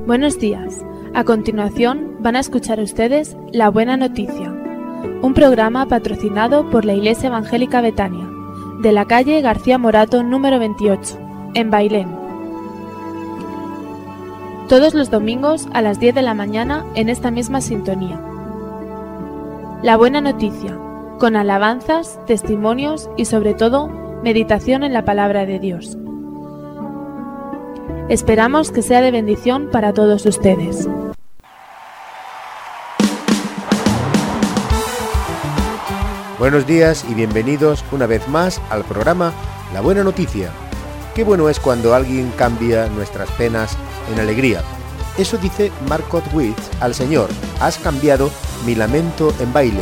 Buenos días. A continuación van a escuchar ustedes La Buena Noticia, un programa patrocinado por la Iglesia Evangélica Betania, de la calle García Morato número 28, en Bailén. Todos los domingos a las 10 de la mañana en esta misma sintonía. La Buena Noticia, con alabanzas, testimonios y sobre todo, meditación en la palabra de Dios. Esperamos que sea de bendición para todos ustedes. Buenos días y bienvenidos una vez más al programa La Buena Noticia. Qué bueno es cuando alguien cambia nuestras penas en alegría. Eso dice Margot Witt al Señor: has cambiado mi lamento en baile.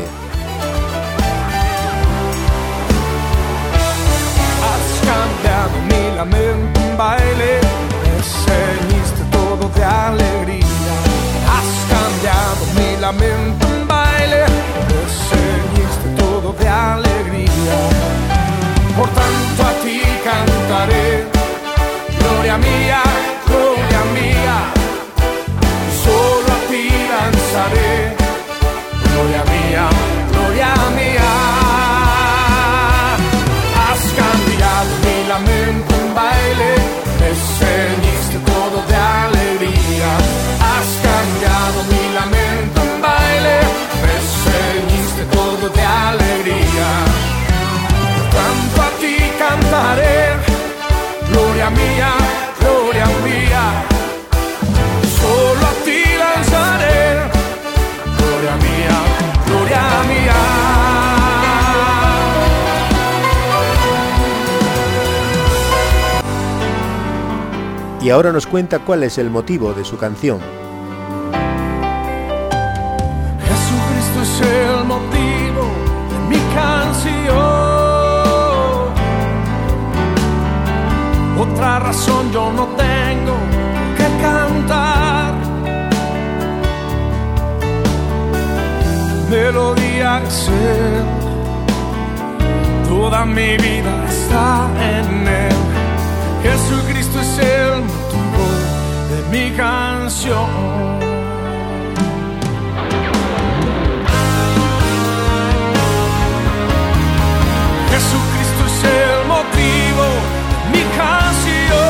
Has cambiado mi lamento en baile, me ceñiste todo de alegría. Has cambiado mi lamento en baile, me ceñiste todo de alegría. Por tanto a ti cantaré, gloria mía, solo a ti danzaré, gloria mía, gloria mía. Has cambiado mi lamento en baile, me ceñiste todo de alegría. Has cambiado mi lamento en baile, me ceñiste todo de alegría. Por tanto a ti cantaré, gloria mía, solo a ti lanzaré, gloria mía, gloria mía. Y ahora nos cuenta cuál es el motivo de su canción. Jesucristo es el motivo de mi canción. Otra razón yo no tengo que cantar. Melodía es él, toda mi vida está en él. Jesucristo es el motivo de mi canción. Jesucristo es el motivo de mi canción.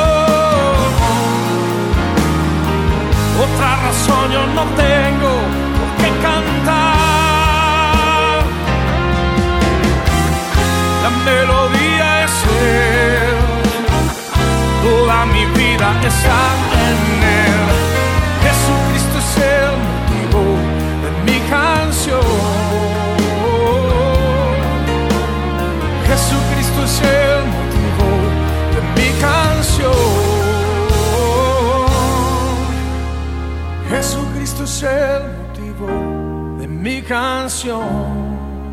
Otra razón yo no tengo por qué cantar. La melodía es él, toda mi vida está en él. Jesucristo es el motivo de mi canción. Jesucristo es el motivo de mi canción. Jesucristo es el motivo de mi canción.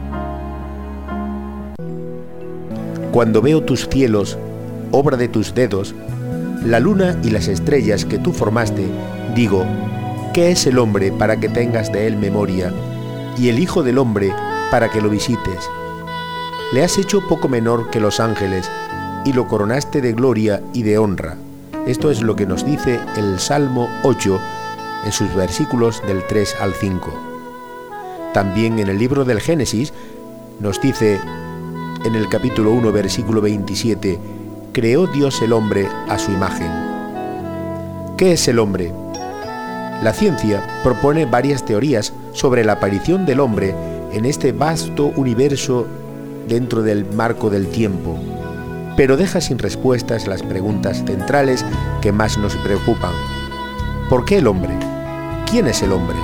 Cuando veo tus cielos, obra de tus dedos, la luna y las estrellas que tú formaste, digo, ¿qué es el hombre para que tengas de él memoria? Y el Hijo del Hombre para que lo visites. Le has hecho poco menor que los ángeles, y lo coronaste de gloria y de honra. Esto es lo que nos dice el Salmo 8, en sus versículos del 3 al 5. También en el libro del Génesis nos dice, en el capítulo 1, versículo 27, creó Dios el hombre a su imagen. ¿Qué es el hombre? La ciencia propone varias teorías sobre la aparición del hombre en este vasto universo dentro del marco del tiempo, pero deja sin respuestas las preguntas centrales que más nos preocupan. ¿Por qué el hombre? ¿Quién es el hombre?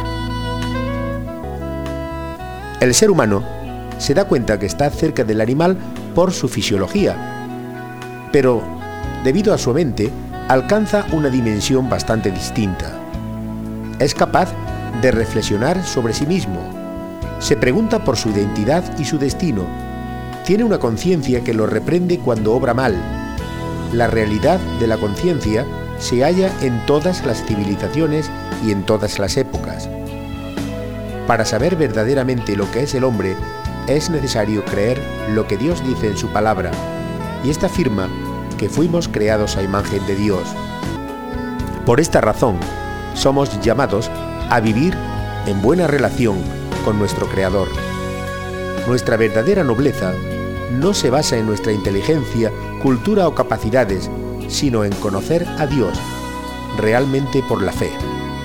El ser humano se da cuenta que está cerca del animal por su fisiología, pero debido a su mente alcanza una dimensión bastante distinta. Es capaz de reflexionar sobre sí mismo, se pregunta por su identidad y su destino, tiene una conciencia que lo reprende cuando obra mal. La realidad de la conciencia se halla en todas las civilizaciones y en todas las épocas. Para saber verdaderamente lo que es el hombre, es necesario creer lo que Dios dice en su palabra, y esta afirma que fuimos creados a imagen de Dios. Por esta razón, somos llamados a vivir en buena relación con nuestro Creador. Nuestra verdadera nobleza no se basa en nuestra inteligencia, cultura o capacidades, sino en conocer a Dios, realmente por la fe.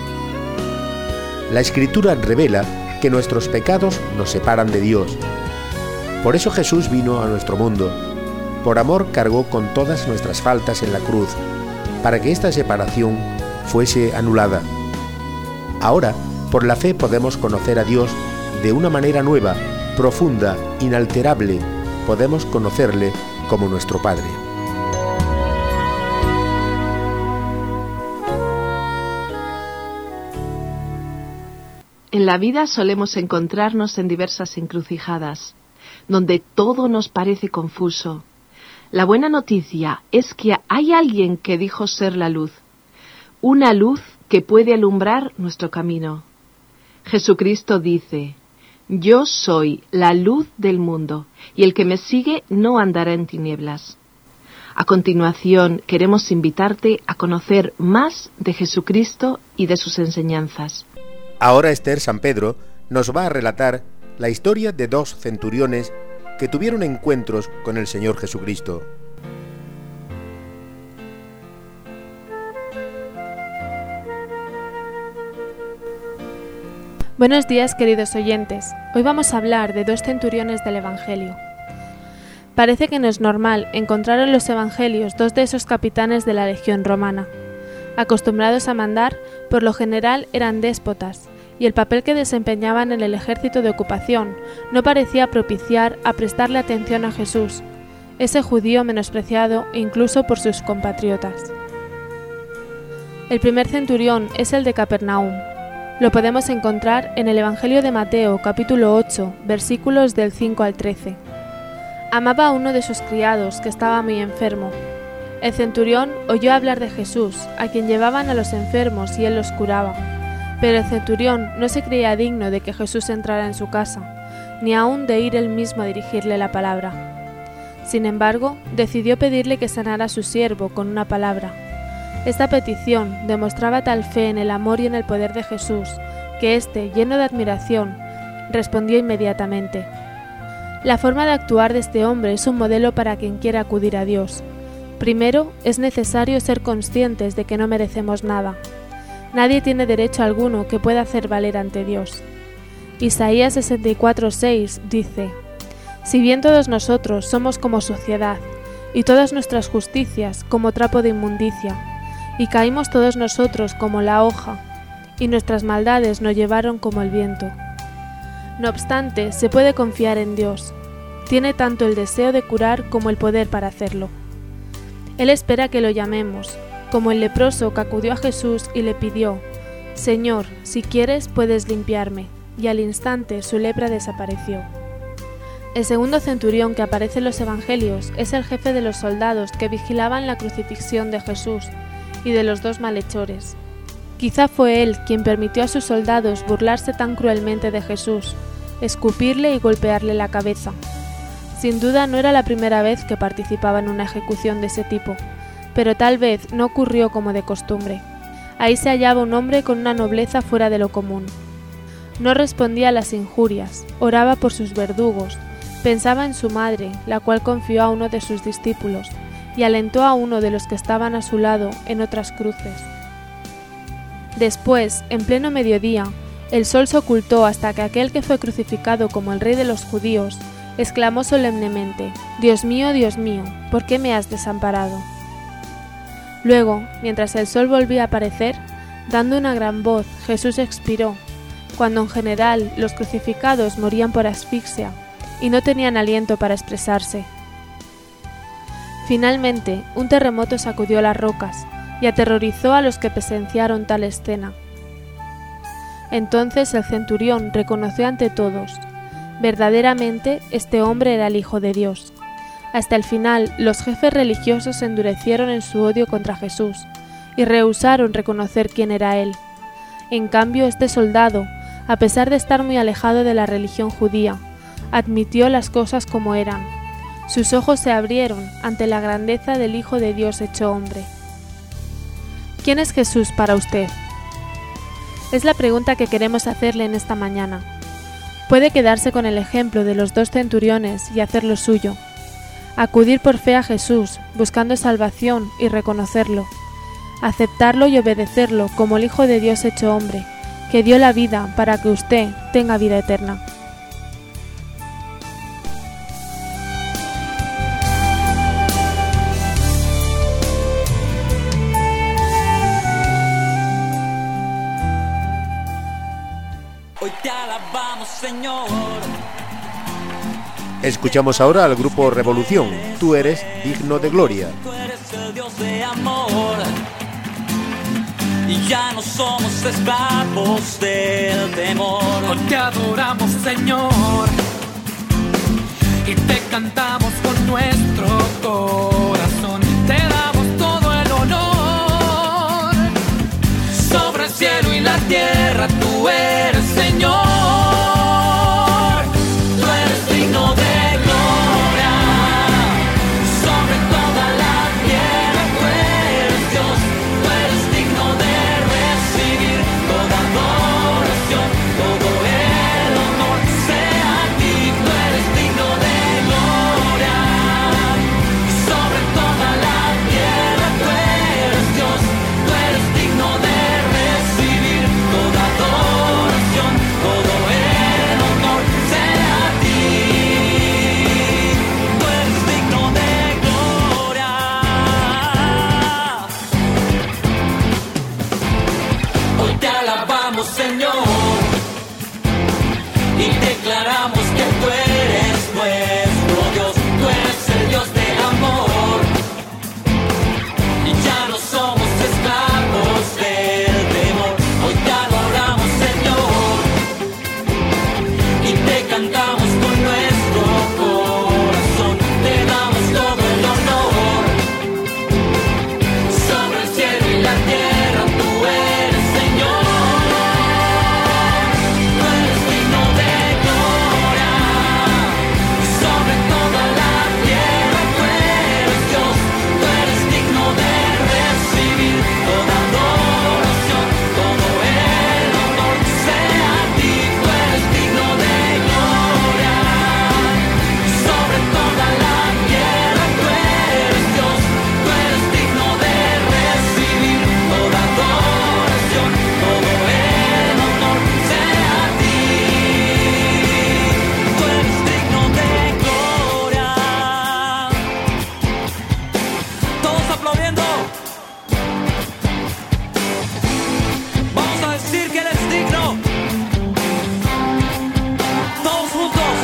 La Escritura revela que nuestros pecados nos separan de Dios. Por eso Jesús vino a nuestro mundo. Por amor cargó con todas nuestras faltas en la cruz, para que esta separación fuese anulada. Ahora, por la fe podemos conocer a Dios de una manera nueva, profunda, inalterable. Podemos conocerle como nuestro Padre. En la vida solemos encontrarnos en diversas encrucijadas, donde todo nos parece confuso. La buena noticia es que hay alguien que dijo ser la luz, una luz que puede alumbrar nuestro camino. Jesucristo dice: «Yo soy la luz del mundo, y el que me sigue no andará en tinieblas». A continuación, queremos invitarte a conocer más de Jesucristo y de sus enseñanzas. Ahora Esther San Pedro nos va a relatar la historia de 2 centuriones que tuvieron encuentros con el Señor Jesucristo. Buenos días, queridos oyentes. Hoy vamos a hablar de 2 centuriones del Evangelio. Parece que no es normal encontrar en los Evangelios 2 de esos capitanes de la legión romana. Acostumbrados a mandar, por lo general eran déspotas, y el papel que desempeñaban en el ejército de ocupación no parecía propiciar a prestarle atención a Jesús, ese judío menospreciado incluso por sus compatriotas. El primer centurión es el de Capernaum. Lo podemos encontrar en el Evangelio de Mateo, capítulo 8, versículos del 5 al 13. Amaba a uno de sus criados que estaba muy enfermo. El centurión oyó hablar de Jesús, a quien llevaban a los enfermos y él los curaba. Pero el centurión no se creía digno de que Jesús entrara en su casa, ni aun de ir él mismo a dirigirle la palabra. Sin embargo, decidió pedirle que sanara a su siervo con una palabra. Esta petición demostraba tal fe en el amor y en el poder de Jesús, que éste, lleno de admiración, respondió inmediatamente. La forma de actuar de este hombre es un modelo para quien quiera acudir a Dios. Primero, es necesario ser conscientes de que no merecemos nada. Nadie tiene derecho alguno que pueda hacer valer ante Dios. Isaías 64:6 dice: «Si bien todos nosotros somos como suciedad, y todas nuestras justicias como trapo de inmundicia, y caímos todos nosotros como la hoja, y nuestras maldades nos llevaron como el viento». No obstante, se puede confiar en Dios. Tiene tanto el deseo de curar como el poder para hacerlo. Él espera que lo llamemos, como el leproso que acudió a Jesús y le pidió: «Señor, si quieres puedes limpiarme», y al instante su lepra desapareció. El segundo centurión que aparece en los Evangelios es el jefe de los soldados que vigilaban la crucifixión de Jesús y de los 2 malhechores. Quizá fue él quien permitió a sus soldados burlarse tan cruelmente de Jesús, escupirle y golpearle la cabeza. Sin duda no era la primera vez que participaba en una ejecución de ese tipo, pero tal vez no ocurrió como de costumbre. Ahí se hallaba un hombre con una nobleza fuera de lo común. No respondía a las injurias, oraba por sus verdugos, pensaba en su madre, la cual confió a uno de sus discípulos, y alentó a uno de los que estaban a su lado en otras cruces. Después, en pleno mediodía, el sol se ocultó hasta que aquel que fue crucificado como el rey de los judíos exclamó solemnemente: Dios mío, ¿por qué me has desamparado? Luego, mientras el sol volvía a aparecer, dando una gran voz, Jesús expiró, cuando en general los crucificados morían por asfixia y no tenían aliento para expresarse. Finalmente, un terremoto sacudió las rocas y aterrorizó a los que presenciaron tal escena. Entonces el centurión reconoció ante todos: verdaderamente este hombre era el Hijo de Dios. Hasta el final, los jefes religiosos se endurecieron en su odio contra Jesús y rehusaron reconocer quién era él. En cambio, este soldado, a pesar de estar muy alejado de la religión judía, admitió las cosas como eran. Sus ojos se abrieron ante la grandeza del Hijo de Dios hecho hombre. ¿Quién es Jesús para usted? Es la pregunta que queremos hacerle en esta mañana. Puede quedarse con el ejemplo de los 2 centuriones y hacerlo suyo. Acudir por fe a Jesús, buscando salvación y reconocerlo. Aceptarlo y obedecerlo como el Hijo de Dios hecho hombre, que dio la vida para que usted tenga vida eterna. Hoy te alabamos, Señor. Escuchamos ahora al grupo Revolución, Tú eres digno de gloria. Tú eres el Dios de amor. Y ya no somos esclavos del temor. Hoy te adoramos, Señor, y te cantamos con nuestro corazón. Te damos todo el honor. Sobre el cielo y la tierra, tú eres Señor. Tú eres digno de gloria. Sobre toda la tierra, tú eres Dios. Tú eres digno de recibir toda adoración, todo el honor sea a ti. Tú eres digno de gloria. Sobre toda la tierra, tú eres Dios. Tú eres digno de recibir toda adoración, todo el honor sea a ti. Tú eres digno de gloria. Hoy te alabamos, Señor, y declaramos que tú eres nuestro Dios. Tú eres el Dios de amor, y ya no somos esclavos del temor. Hoy te adoramos, Señor, y te cantamos con nuestro corazón. Te damos todo el honor. Sobre el cielo y la tierra, tú eres Señor. Tú eres digno de gloria. Sobre toda la tierra, tú eres Dios. Tú eres digno de recibir toda adoración, todo el honor sea a ti. Tú eres digno de gloria. Sobre toda la tierra, tú eres Dios. Tú eres digno de recibir toda adoración, todo el honor sea a ti. Tú eres digno de gloria. Todos aplaudiendo. Vamos a decir que eres digno. Todos juntos.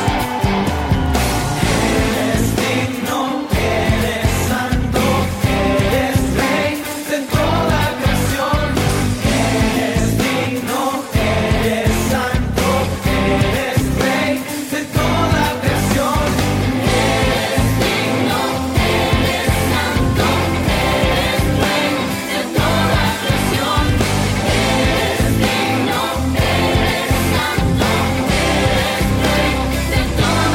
Eres digno, eres santo, eres rey de toda creación. Eres digno, eres santo, eres rey de toda creación. Eres digno, eres santo, eres rey de toda creación. Eres digno, eres santo, eres rey de toda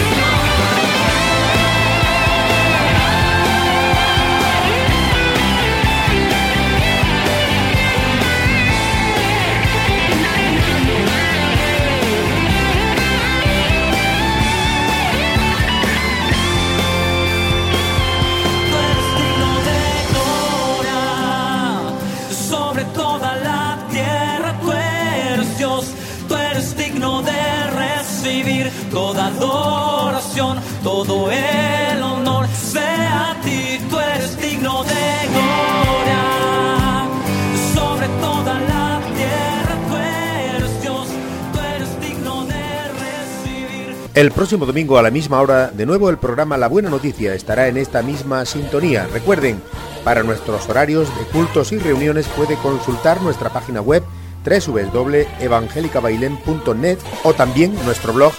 Tú eres digno de gloria. Sobre toda la tierra, tú eres Dios. Tú eres digno de recibir toda adoración, todo el honor sea a ti. Tú eres digno de gloria. Sobre toda la tierra, tú eres Dios. Tú eres digno de recibir. El próximo domingo a la misma hora, de nuevo el programa La Buena Noticia estará en esta misma sintonía. Recuerden, para nuestros horarios de cultos y reuniones puede consultar nuestra página web www.evangelicabailem.net o también nuestro blog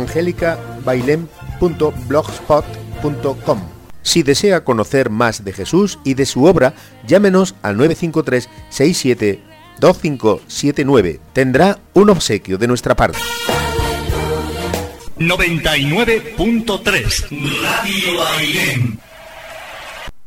evangelicabailem.blogspot.com. Si desea conocer más de Jesús y de su obra, llámenos al 953 67 2579. Tendrá un obsequio de nuestra parte. 99.3 Radio Bailén.